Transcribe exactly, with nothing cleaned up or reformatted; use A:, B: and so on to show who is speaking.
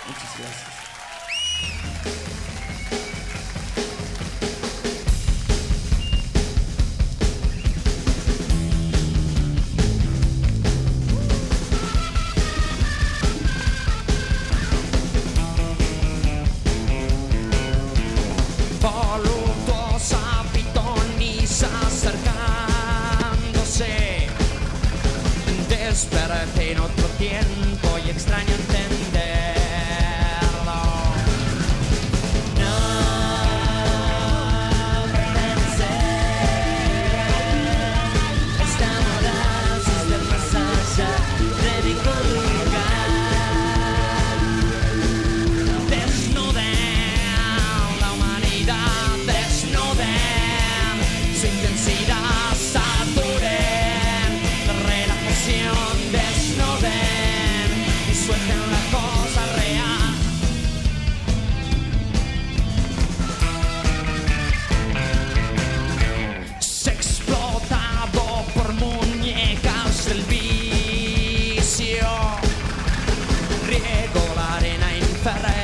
A: Muchas gracias.
B: Voluptuosa pitonisa acercándose, desperté en otro tiempo y extraño entenderlo. No pertenecer, estamos desde el más allá de mi lugar. Desnuden la humanidad, desnuden su intensidad, saturen la relajación, desnuden y suelten la cosa real. Se explotado por muñecas del vicio, riego la arena infernal.